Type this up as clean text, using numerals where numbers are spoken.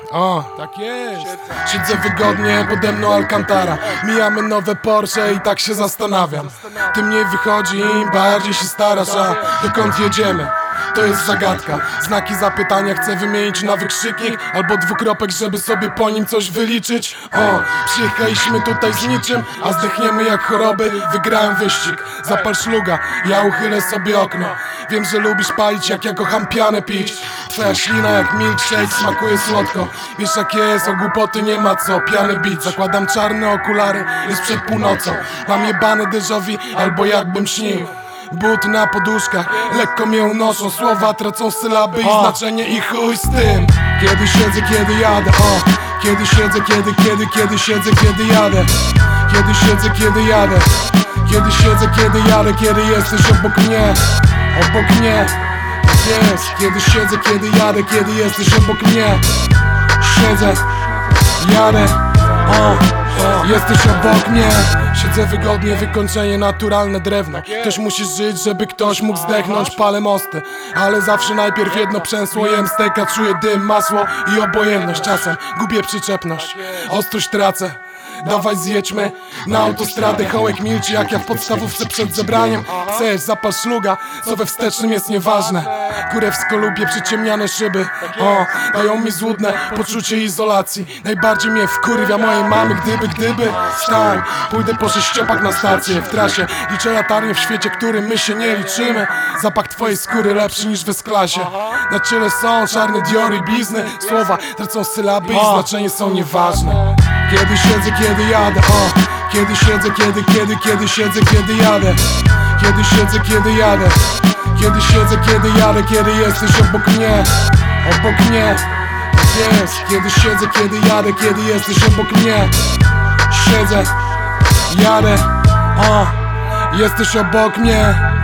O, tak jest. Siedzę wygodnie, pode mną Alcantara. Mijamy nowe Porsche i tak się zastanawiam. Tym mniej wychodzi, im bardziej się starasz. A dokąd jedziemy? To jest zagadka. Znaki zapytania chcę wymienić na wykrzyknik albo dwukropek, żeby sobie po nim coś wyliczyć. O, przyjechaliśmy tutaj z niczym, a zdechniemy jak choroby. Wygrałem wyścig, zapal szluga, ja uchylę sobie okno. Wiem, że lubisz palić, jak ja kocham pianę pić. Twoja ślina jak milkshake smakuje słodko. Wiesz jak jest, o głupoty nie ma co. Piany bić, zakładam czarne okulary, jest przed północą. Mam jebane déjà vu, albo jakbym śnił. Buty na poduszkach, lekko mnie unoszą. Słowa tracą sylaby i znaczenie i chuj z tym. Kiedy siedzę, kiedy jadę, o. Kiedy siedzę, kiedy siedzę, kiedy jadę. Kiedy siedzę, kiedy jadę. Kiedy siedzę, kiedy jadę, kiedy jesteś obok mnie. Obok mnie, tak jest. Kiedy siedzę, kiedy jadę, kiedy jesteś obok mnie. Siedzę, jadę, o. Jesteś obok mnie. Siedzę wygodnie, wykończenie naturalne drewno. Ktoś musi żyć, żeby ktoś mógł zdechnąć. Palę mosty, ale zawsze najpierw jedno przęsło. Jem steka, czuję dym, masło i obojętność. Czasem gubię przyczepność, ostrość tracę. Dawaj zjedźmy na autostradę. Hołek milczy jak ja w podstawówce przed zebraniem. Chcesz, zapal szluga, co we wstecznym jest nieważne. Kurewsko lubię przyciemniane szyby. O, dają mi złudne poczucie izolacji. Najbardziej mnie wkurwia mojej mamy, gdyby wstań, pójdę po sześciopak na stację. W trasie liczę latarnie w świecie, którym my się nie liczymy. Zapach twojej skóry lepszy niż w S-klasie. Na czele są czarne Diory, blizny. Słowa tracą sylaby i znaczenie są nieważne. Kiedy siedzę, kiedy jadę, o. Kiedy siedzę, kiedy siedzę, kiedy jadę. Kiedy siedzę, kiedy jadę. Kiedy siedzę, kiedy jadę, kiedy jesteś obok mnie. Obok mnie, tak jest. Kiedy siedzę, kiedy jadę, kiedy jesteś obok mnie. Siedzę, jadę, o. Jesteś obok mnie.